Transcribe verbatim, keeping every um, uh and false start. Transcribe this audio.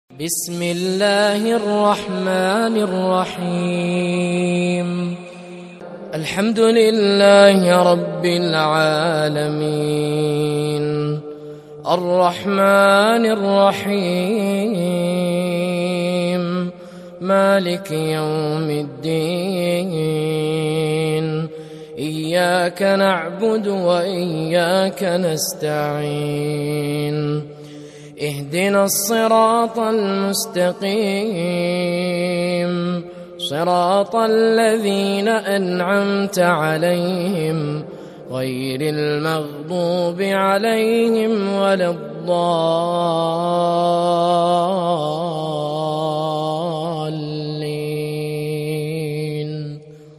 بسم الله الرحمن الرحيم. الحمد لله رب العالمين، الرحمن الرحيم، مالك يوم الدين، إياك نعبد وإياك نستعين، اهدنا الصراط المستقيم، صراط الذين أنعمت عليهم غير المغضوب عليهم ولا الضالين.